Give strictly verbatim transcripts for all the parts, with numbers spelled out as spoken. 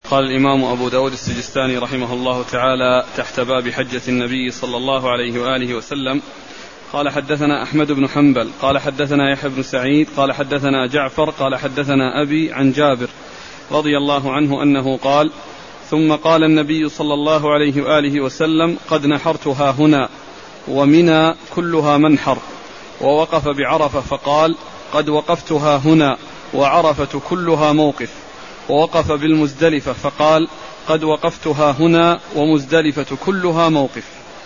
قال الإمام أبو داود السجستاني رحمه الله تعالى تحت باب حجة النبي صلى الله عليه وآله وسلم: قال حدثنا أحمد بن حنبل قال حدثنا يحيى بن سعيد قال حدثنا جعفر قال حدثنا أبي عن جابر رضي الله عنه أنه قال: ثم قال النبي صلى الله عليه وآله وسلم: قد نحرتها هنا ومنى كلها منحر. ووقف بعرفة فقال: قد وقفتها هنا وعرفة كلها موقف. ووقف بالمزدلفة فقال: قد وقفتها هنا ومزدلفة كلها موقف.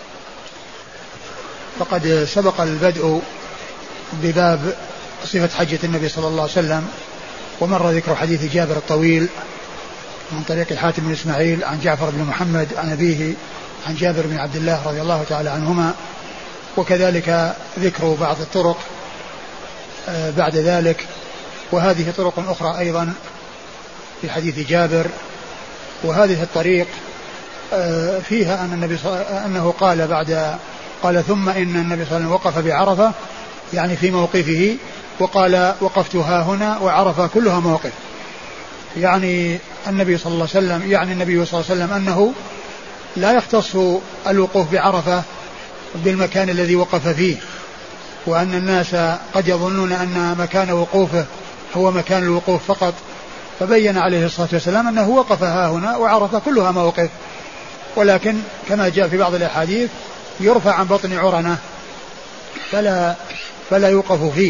فقد سبق البدء بباب صفة حجة النبي صلى الله عليه وسلم، ومر ذكر حديث جابر الطويل من طريق حاتم بن إسماعيل عن جعفر بن محمد عن أبيه عن جابر بن عبد الله رضي الله تعالى عنهما، وكذلك ذكر بعض الطرق بعد ذلك. وهذه طرق أخرى أيضا في حديث جابر، وهذه الطريق فيها أن النبي أنه قال بعد قال ثم إن النبي صلى الله عليه وسلم وقف بعرفة، يعني في موقفه، وقال: وقفتها هنا وعرفة كلها موقف، يعني النبي صلى الله عليه وسلم يعني النبي صلى الله عليه وسلم أنه لا يختص الوقوف بعرفة بالمكان الذي وقف فيه، وأن الناس قد يظنون أن مكان وقوفه هو مكان الوقوف فقط، فبين عليه الصلاة والسلام أنه وقف ها هنا وعرفة كلها موقف، ولكن كما جاء في بعض الأحاديث يرفع عن بطن عرنة فلا, فلا يوقف فيه.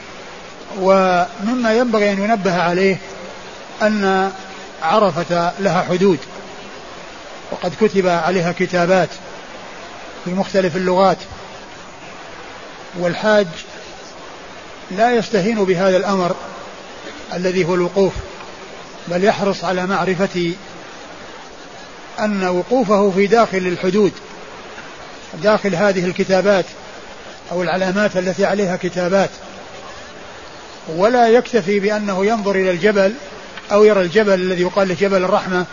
ومما ينبغي أن ينبه عليه أن عرفة لها حدود، وقد كتب عليها كتابات في مختلف اللغات، والحاج لا يستهين بهذا الأمر الذي هو الوقوف، بل يحرص على معرفة أن وقوفه في داخل الحدود، داخل هذه الكتابات أو العلامات التي عليها كتابات، ولا يكتفي بأنه ينظر إلى الجبل أو يرى الجبل الذي يقال له جبل الرحمة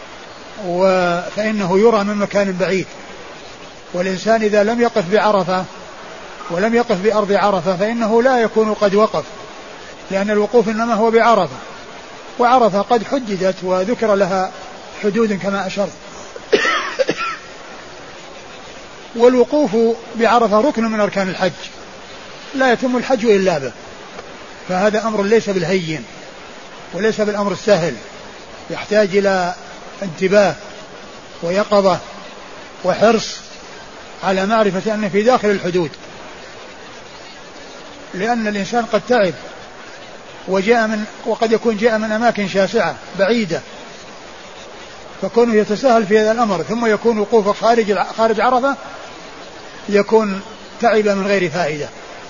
فإنه يرى من مكان بعيد. والإنسان إذا لم يقف بعرفة ولم يقف بأرض عرفة فإنه لا يكون قد وقف، لأن الوقوف إنما هو بعرفة، وعرفة قد حددت وذكر لها حدود كما أشرت. والوقوف بعرفة ركن من أركان الحج، لا يتم الحج إلا به، فهذا أمر ليس بالهين وليس بالأمر السهل، يحتاج إلى انتباه ويقظة وحرص على معرفة أنه في داخل الحدود، لأن الإنسان قد تعب وجاء من وقد يكون جاء من أماكن شاسعة بعيدة، فكونه يتساهل في هذا الأمر ثم يكون وقوفه خارج خارج عرفة يكون تعب من غير فائدة.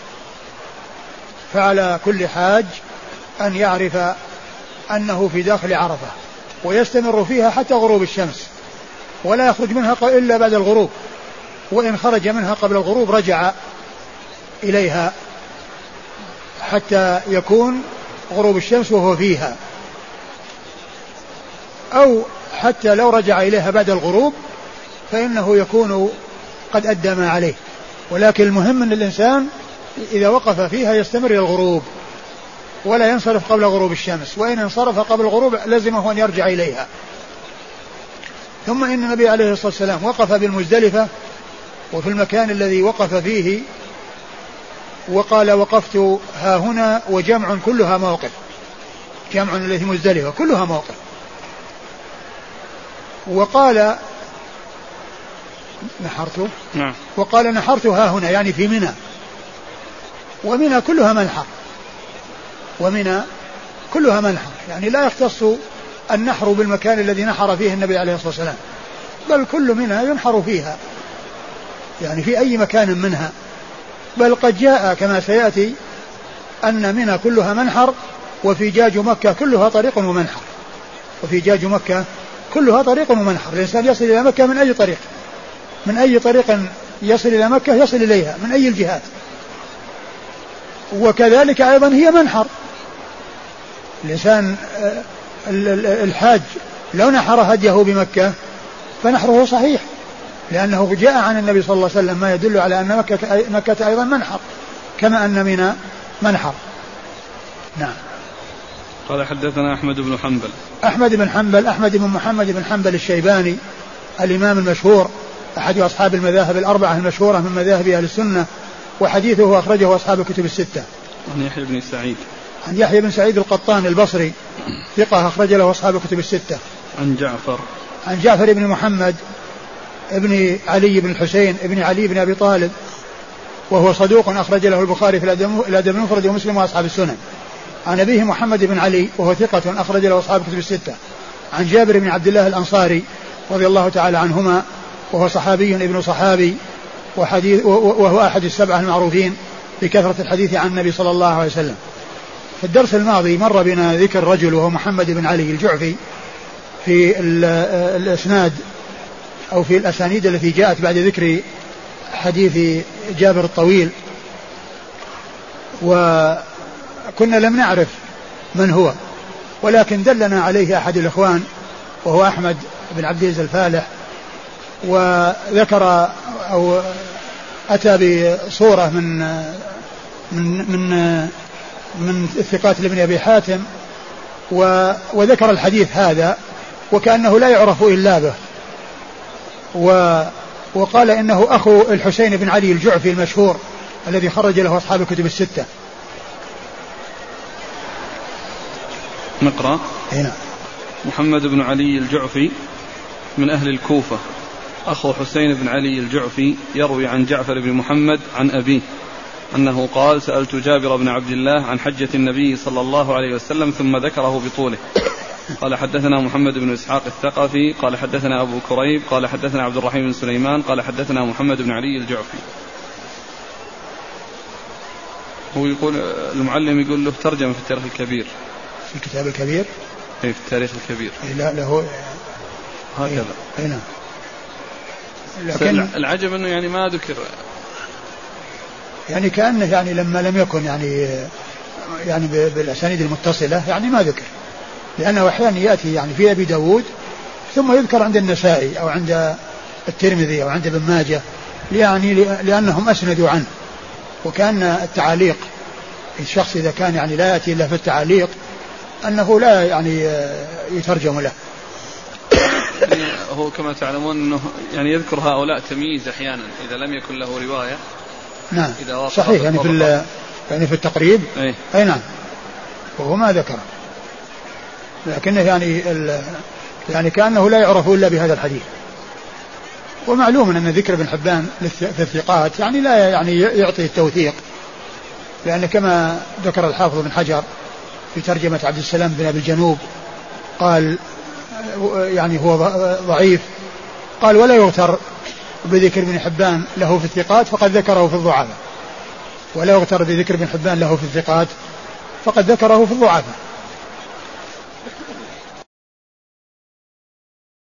فعلى كل حاج أن يعرف أنه في داخل عرفة ويستمر فيها حتى غروب الشمس، ولا يخرج منها إلا بعد الغروب، وإن خرج منها قبل الغروب رجع إليها حتى يكون غروب الشمس وهو فيها، أو حتى لو رجع إليها بعد الغروب فإنه يكون قد أدى ما عليه. ولكن المهم أن الإنسان إذا وقف فيها يستمر إلى الغروب ولا ينصرف قبل غروب الشمس، وإن انصرف قبل الغروب لزمه أن يرجع إليها. ثم إن النبي عليه الصلاة والسلام وقف بالمزدلفة وفي المكان الذي وقف فيه، وقال: وقفت ها هنا وجمع كلها موقف، جمع الذي مزدلفة كلها موقف. وقال نحرت نعم. وقال نحرت ها هنا يعني في منى، ومنى كلها منحر، ومنى كلها منحر، يعني لا يختص النحر بالمكان الذي نحر فيه النبي عليه الصلاة والسلام، بل كل منها ينحر فيها، يعني في أي مكان منها. بل قد جاء كما سيأتي أن منى كلها منحر، وفجاج مكة كلها طريق ومنحر، وفجاج مكة كلها طريق ومنحر. الإنسان يصل إلى مكة من أي طريق، من أي طريق يصل إلى مكة يصل إليها من أي الجهات، وكذلك أيضا هي منحر. الإنسان الحاج لو نحر هديه بمكة فنحره صحيح، لأنه جاء عن النبي صلى الله عليه وسلم ما يدل على أن مكة, مكة أيضا منحر كما أن منى منحر. نعم. قال حدثنا أحمد بن حنبل. أحمد بن حنبل أحمد بن محمد بن حنبل الشيباني الإمام المشهور أحد أصحاب المذاهب الأربعة المشهورة من مذاهب أهل السنة، وحديثه أخرجه أصحاب الكتب الستة. عن يحيى بن سعيد. عن يحيى بن سعيد القطان البصري ثقة أخرج له أصحاب الكتب الستة. عن جعفر. عن جعفر بن محمد ابن علي بن الحسين ابن علي بن أبي طالب وهو صدوق أخرج له البخاري في الأدب المفرد ومسلم وأصحاب السنن. عن أبيه محمد بن علي وهو ثقة أخرج له أصحاب الكتب الستة. عن جابر بن عبد الله الأنصاري رضي الله تعالى عنهما وهو صحابي ابن صحابي وحديث وهو أحد السبعة المعروفين بكثرة الحديث عن النبي صلى الله عليه وسلم. في الدرس الماضي مر بنا ذكر رجل وهو محمد بن علي الجعفي في الإسناد أو في الأسانيد التي جاءت بعد ذكر حديث جابر الطويل، وكنا لم نعرف من هو، ولكن دلنا عليه أحد الإخوان وهو أحمد بن عبد العزيز الفالح، وذكر أو أتى بصورة من من من من الثقات لابن أبي حاتم وذكر الحديث هذا وكأنه لا يعرف إلا به، وقال إنه أخو الحسين بن علي الجعفي المشهور الذي خرج له أصحاب الكتب الستة. نقرأ. هنا. محمد بن علي الجعفي من أهل الكوفة أخو حسين بن علي الجعفي يروي عن جعفر بن محمد عن أبيه أنه قال سألت جابر بن عبد الله عن حجة النبي صلى الله عليه وسلم ثم ذكره بطوله. قال حدثنا محمد بن إسحاق الثقفي قال حدثنا أبو كريب قال حدثنا عبد الرحيم بن سليمان قال حدثنا محمد بن علي الجعفي. هو يقول المعلم يقول له ترجمة في التاريخ الكبير. في الكتاب الكبير؟ أي في التاريخ الكبير. لا له هكذا. هنا. لكن العجب أنه يعني ما ذكر، يعني كأنه يعني لما لم يكن يعني يعني بالأسانيد المتصلة يعني ما ذكر، لأنه أحيانا يأتي يعني في أبي داود ثم يذكر عند النسائي أو عند الترمذي أو عند ابن ماجه، يعني لأنهم أسندوا عنه، وكان التعاليق الشخص إذا كان يعني لا يأتي إلا في التعاليق أنه لا يعني يترجم له. يعني هو كما تعلمون أنه يعني يذكر هؤلاء تمييز أحيانا إذا لم يكن له رواية. نعم صحيح، يعني في يعني في التقريب أي, أي نعم، وهو ما ذكر، لكنه يعني يعني كأنه لا يعرف إلا بهذا الحديث. ومعلوم أن ذكر ابن حبان في الثقات يعني لا يعني يعطي التوثيق، لأن كما ذكر الحافظ بن حجر في ترجمة عبد السلام بن أبي الجنوب قال يعني هو ضعيف، قال ولا يغتر بذكر ابن حبان له في الثقات فقد ذكره في الضعفاء، ولا يغتر بذكر ابن حبان له في الثقات فقد ذكره في الضعفاء.